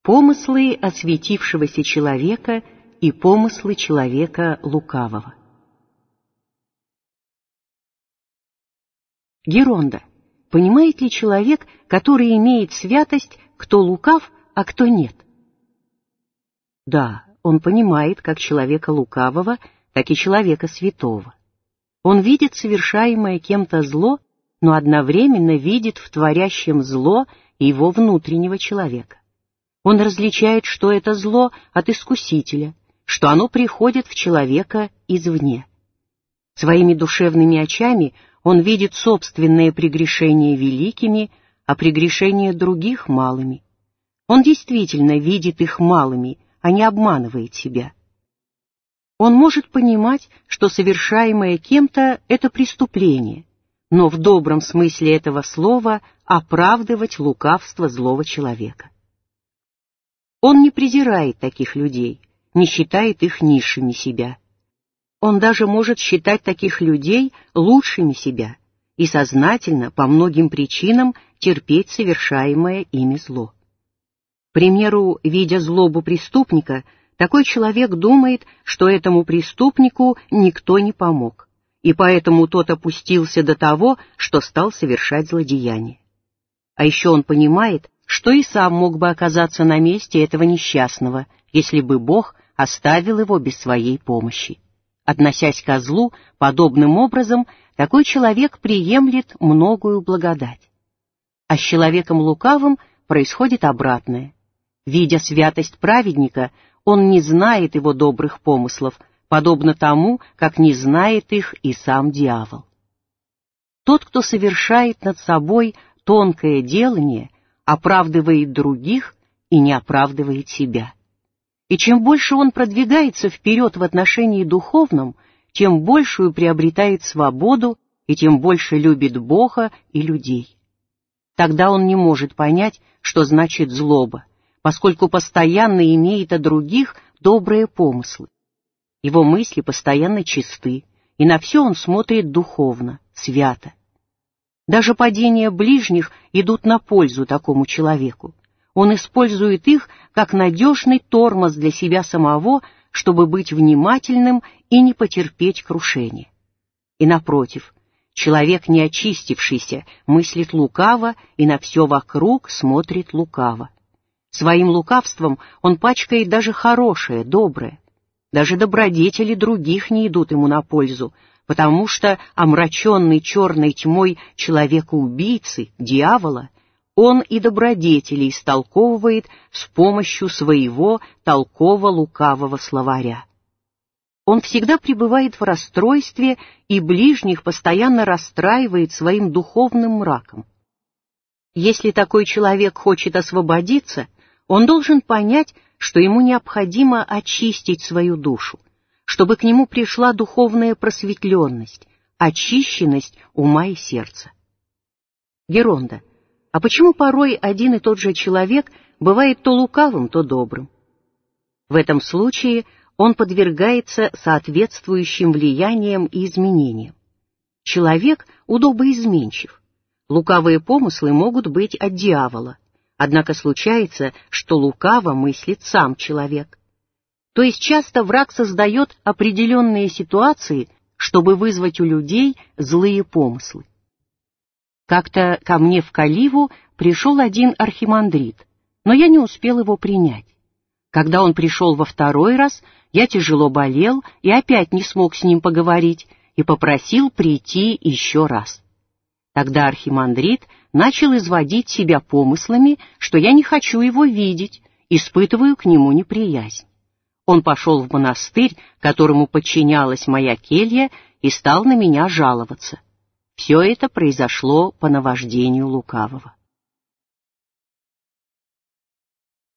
Помыслы осветившегося человека и помыслы человека лукавого. Геронда. Понимает ли человек, который имеет святость, кто лукав, а кто нет? Да, он понимает как человека лукавого, так и человека святого. Он видит совершаемое кем-то зло, но одновременно видит в творящем зло его внутреннего человека. Он различает, что это зло от искусителя, что оно приходит в человека извне. Своими душевными очами он видит собственные прегрешения великими, а прегрешения других малыми. Он действительно видит их малыми, а не обманывает себя. Он может понимать, что совершаемое кем-то — это преступление, но в добром смысле этого слова оправдывать лукавство злого человека. Он не презирает таких людей, не считает их низшими себя. Он даже может считать таких людей лучшими себя и сознательно, по многим причинам, терпеть совершаемое ими зло. К примеру, видя злобу преступника, такой человек думает, что этому преступнику никто не помог, и поэтому тот опустился до того, что стал совершать злодеяние. А еще он понимает, что и сам мог бы оказаться на месте этого несчастного, если бы Бог оставил его без своей помощи. Относясь ко злу подобным образом, такой человек приемлет многую благодать. А с человеком лукавым происходит обратное. Видя святость праведника, он не знает его добрых помыслов, подобно тому, как не знает их и сам дьявол. Тот, кто совершает над собой тонкое делание, оправдывает других и не оправдывает себя. И чем больше он продвигается вперед в отношении духовном, тем большую приобретает свободу и тем больше любит Бога и людей. Тогда он не может понять, что значит злоба, поскольку постоянно имеет о других добрые помыслы. Его мысли постоянно чисты, и на все он смотрит духовно, свято. Даже падения ближних идут на пользу такому человеку. Он использует их как надежный тормоз для себя самого, чтобы быть внимательным и не потерпеть крушения. И напротив, человек, не очистившийся, мыслит лукаво и на все вокруг смотрит лукаво. Своим лукавством он пачкает даже хорошее, доброе. Даже добродетели других не идут ему на пользу, потому что, омраченный черной тьмой человека-убийцы, дьявола, он и добродетели истолковывает с помощью своего толково-лукавого словаря. Он всегда пребывает в расстройстве и ближних постоянно расстраивает своим духовным мраком. Если такой человек хочет освободиться, он должен понять, что ему необходимо очистить свою душу, чтобы к нему пришла духовная просветленность, очищенность ума и сердца. Геронда. А почему порой один и тот же человек бывает то лукавым, то добрым? В этом случае он подвергается соответствующим влияниям и изменениям. Человек удобоизменчив. Лукавые помыслы могут быть от дьявола, однако случается, что лукаво мыслит сам человек. То есть часто враг создает определенные ситуации, чтобы вызвать у людей злые помыслы. Как-то ко мне в Каливу пришел один архимандрит, но я не успел его принять. Когда он пришел во второй раз, я тяжело болел и опять не смог с ним поговорить и попросил прийти еще раз. Тогда архимандрит начал изводить себя помыслами, что я не хочу его видеть, испытываю к нему неприязнь. Он пошел в монастырь, которому подчинялась моя келья, и стал на меня жаловаться. Все это произошло по навождению лукавого.